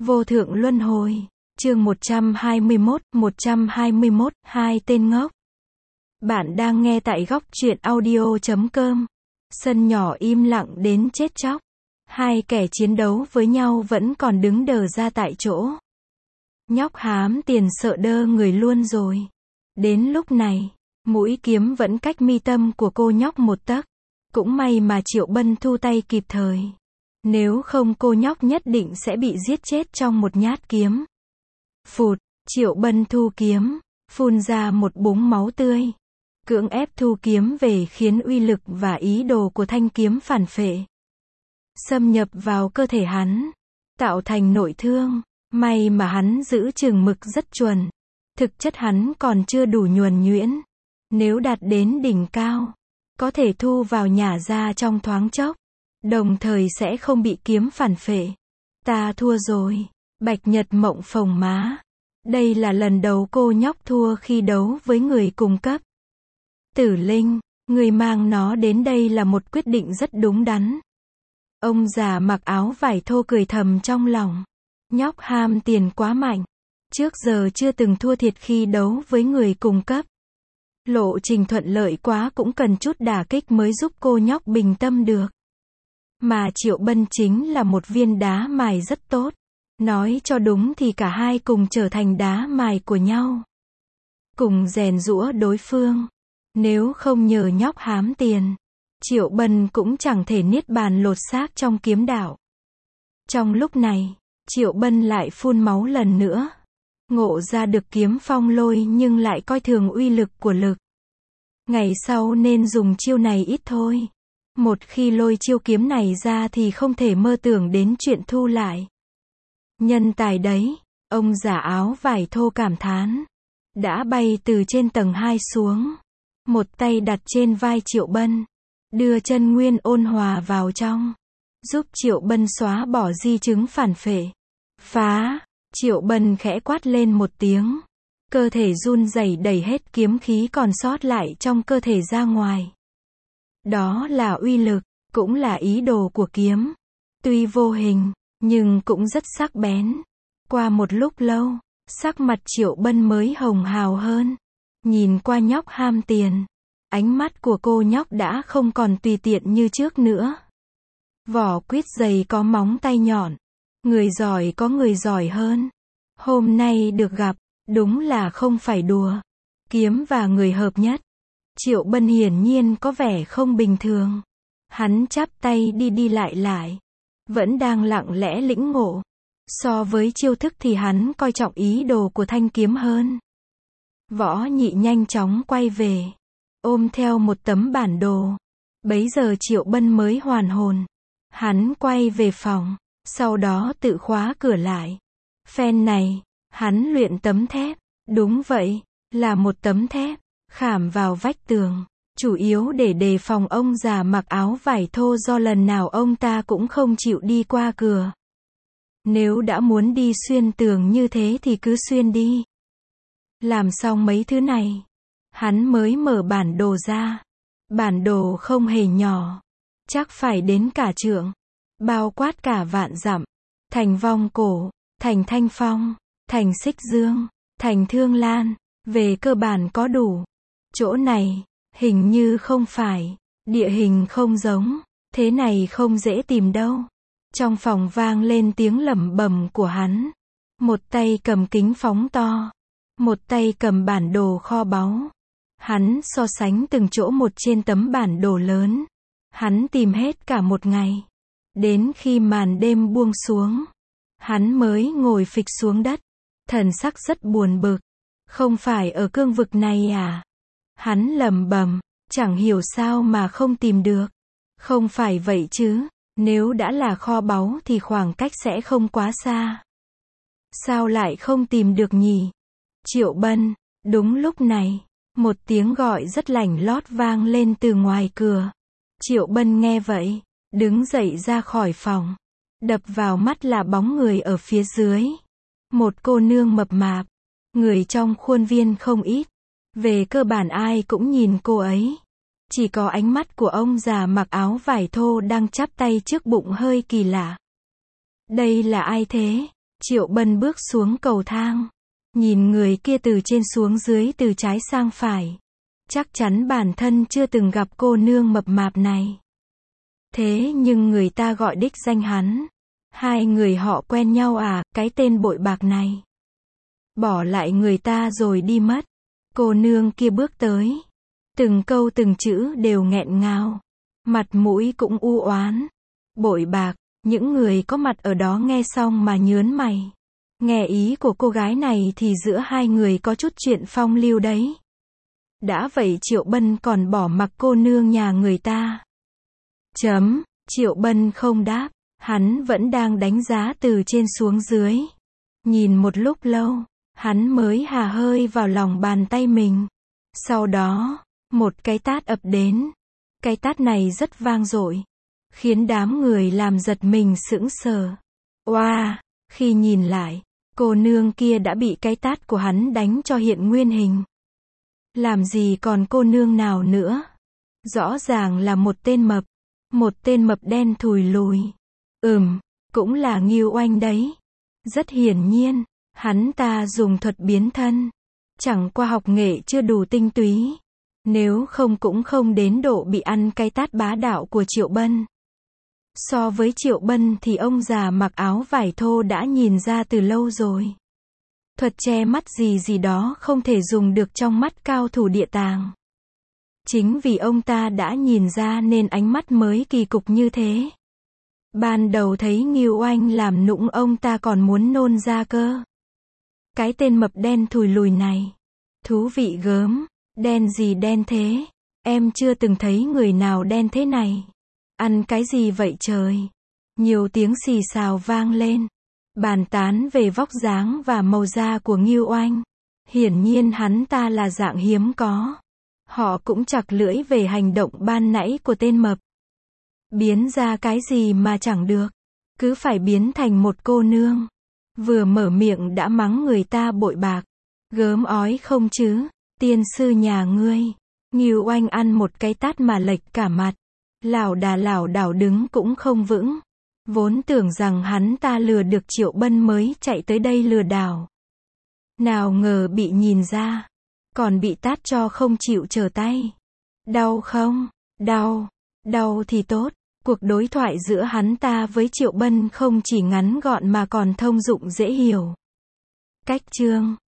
Vô thượng luân hồi. Chương 121, hai tên ngốc. Bạn đang nghe tại góc truyện audio.com. Sân nhỏ im lặng đến chết chóc. Hai kẻ chiến đấu với nhau vẫn còn đứng đờ ra tại chỗ. Nhóc hám tiền sợ đơ người luôn rồi. Đến lúc này, mũi kiếm vẫn cách mi tâm của cô nhóc một tấc. Cũng may mà Triệu Bân thu tay kịp thời. Nếu không cô nhóc nhất định sẽ bị giết chết trong một nhát kiếm. Phụt, Triệu Bân thu kiếm, phun ra một búng máu tươi. Cưỡng ép thu kiếm về khiến uy lực và ý đồ của thanh kiếm phản phệ. Xâm nhập vào cơ thể hắn, tạo thành nội thương. May mà hắn giữ chừng mực rất chuẩn. Thực chất hắn còn chưa đủ nhuần nhuyễn. Nếu đạt đến đỉnh cao, có thể thu vào nhả ra trong thoáng chốc. Đồng thời sẽ không bị kiếm phản phệ. Ta thua rồi. Bạch Nhật mộng phồng má. Đây là lần đầu cô nhóc thua khi đấu với người cùng cấp. Tử Linh, người mang nó đến đây là một quyết định rất đúng đắn. Ông già mặc áo vải thô cười thầm trong lòng. Nhóc ham tiền quá mạnh. Trước giờ chưa từng thua thiệt khi đấu với người cùng cấp. Lộ trình thuận lợi quá cũng cần chút đả kích mới giúp cô nhóc bình tâm được. Mà Triệu Bân chính là một viên đá mài rất tốt. Nói cho đúng thì cả hai cùng trở thành đá mài của nhau. Cùng rèn giũa đối phương. Nếu không nhờ nhóc hám tiền, Triệu Bân cũng chẳng thể niết bàn lột xác trong kiếm đạo. Trong lúc này, Triệu Bân lại phun máu lần nữa. Ngộ ra được kiếm phong lôi nhưng lại coi thường uy lực của lực. Ngày sau nên dùng chiêu này ít thôi. Một khi lôi chiêu kiếm này ra thì không thể mơ tưởng đến chuyện thu lại. Nhân tài đấy, ông giả áo vải thô cảm thán. Đã bay từ trên tầng 2 xuống. Một tay đặt trên vai Triệu Bân. Đưa chân nguyên ôn hòa vào trong. Giúp Triệu Bân xóa bỏ di chứng phản phệ. Phá! Triệu Bân khẽ quát lên một tiếng. Cơ thể run rẩy đẩy hết kiếm khí còn sót lại trong cơ thể ra ngoài. Đó là uy lực, cũng là ý đồ của kiếm. Tuy vô hình, nhưng cũng rất sắc bén. Qua một lúc lâu, sắc mặt Triệu Bân mới hồng hào hơn. Nhìn qua nhóc ham tiền, ánh mắt của cô nhóc đã không còn tùy tiện như trước nữa. Vỏ quýt dày có móng tay nhọn. Người giỏi có người giỏi hơn. Hôm nay được gặp, đúng là không phải đùa. Kiếm và người hợp nhất. Triệu Bân hiển nhiên có vẻ không bình thường. Hắn chắp tay đi lại. Vẫn đang lặng lẽ lĩnh ngộ. So với chiêu thức thì hắn coi trọng ý đồ của thanh kiếm hơn. Võ Nhị nhanh chóng quay về. Ôm theo một tấm bản đồ. Bấy giờ Triệu Bân mới hoàn hồn. Hắn quay về phòng. Sau đó tự khóa cửa lại. Phen này, hắn luyện tấm thép. Đúng vậy, là một tấm thép. Khảm vào vách tường. Chủ yếu để đề phòng ông già mặc áo vải thô do lần nào ông ta cũng không chịu đi qua cửa. Nếu đã muốn đi xuyên tường như thế thì cứ xuyên đi. Làm xong mấy thứ này, hắn mới mở bản đồ ra. Bản đồ không hề nhỏ. Chắc phải đến cả trượng. Bao quát cả vạn dặm. Thành Vong Cổ, thành Thanh Phong, thành Xích Dương, thành Thương Lan. Về cơ bản có đủ. Chỗ này, hình như không phải. Địa hình không giống. Thế này không dễ tìm đâu. Trong phòng vang lên tiếng lẩm bẩm của hắn. Một tay cầm kính phóng to. Một tay cầm bản đồ kho báu. Hắn so sánh từng chỗ một trên tấm bản đồ lớn. Hắn tìm hết cả một ngày. Đến khi màn đêm buông xuống, hắn mới ngồi phịch xuống đất. Thần sắc rất buồn bực. Không phải ở cương vực này à? Hắn lẩm bẩm, chẳng hiểu sao mà không tìm được. Không phải vậy chứ, nếu đã là kho báu thì khoảng cách sẽ không quá xa. Sao lại không tìm được nhỉ? Triệu Bân, đúng lúc này, một tiếng gọi rất lảnh lót vang lên từ ngoài cửa. Triệu Bân nghe vậy, đứng dậy ra khỏi phòng. Đập vào mắt là bóng người ở phía dưới. Một cô nương mập mạp. Người trong khuôn viên không ít. Về cơ bản ai cũng nhìn cô ấy. Chỉ có ánh mắt của ông già mặc áo vải thô đang chắp tay trước bụng hơi kỳ lạ. Đây là ai thế? Triệu Bân bước xuống cầu thang. Nhìn người kia từ trên xuống dưới, từ trái sang phải. Chắc chắn bản thân chưa từng gặp cô nương mập mạp này. Thế nhưng người ta gọi đích danh hắn. Hai người họ quen nhau à, cái tên bội bạc này. Bỏ lại người ta rồi đi mất. Cô nương kia bước tới. Từng câu từng chữ đều nghẹn ngào. Mặt mũi cũng u oán. Bội bạc, những người có mặt ở đó nghe xong mà nhớn mày. Nghe ý của cô gái này thì giữa hai người có chút chuyện phong lưu đấy. Đã vậy Triệu Bân còn bỏ mặc cô nương nhà người ta. Triệu Bân không đáp. Hắn vẫn đang đánh giá từ trên xuống dưới. Nhìn một lúc lâu, hắn mới hà hơi vào lòng bàn tay mình. Sau đó, một cái tát ập đến. Cái tát này rất vang dội, khiến đám người làm giật mình sững sờ. Oa, khi nhìn lại, cô nương kia đã bị cái tát của hắn đánh cho hiện nguyên hình. Làm gì còn cô nương nào nữa? Rõ ràng là một tên mập đen thùi lùi. Cũng là Ngưu Oanh đấy. Rất hiển nhiên, hắn ta dùng thuật biến thân. Chẳng qua học nghệ chưa đủ tinh túy. Nếu không cũng không đến độ bị ăn cái tát bá đạo của Triệu Bân. So với Triệu Bân thì ông già mặc áo vải thô đã nhìn ra từ lâu rồi. Thuật che mắt gì đó không thể dùng được trong mắt cao thủ địa tàng. Chính vì ông ta đã nhìn ra nên ánh mắt mới kỳ cục như thế. Ban đầu thấy Ngưu Oanh làm nũng ông ta còn muốn nôn ra cơ. Cái tên mập đen thùi lùi này. Thú vị gớm. Đen gì đen thế? Em chưa từng thấy người nào đen thế này. Ăn cái gì vậy trời? Nhiều tiếng xì xào vang lên. Bàn tán về vóc dáng và màu da của Ngưu Oanh. Hiển nhiên hắn ta là dạng hiếm có. Họ cũng chặt lưỡi về hành động ban nãy của tên mập. Biến ra cái gì mà chẳng được. Cứ phải biến thành một cô nương. Vừa mở miệng đã mắng người ta bội bạc. Gớm ói không chứ? Tiên sư nhà ngươi. Ngưu Oanh ăn một cái tát mà lệch cả mặt. Lảo đảo đứng cũng không vững. Vốn tưởng rằng hắn ta lừa được Triệu Bân mới chạy tới đây lừa đảo. Nào ngờ bị nhìn ra. Còn bị tát cho không chịu trở tay. Đau không? Đau thì tốt. Cuộc đối thoại giữa hắn ta với Triệu Bân không chỉ ngắn gọn mà còn thông dụng dễ hiểu. Cách chương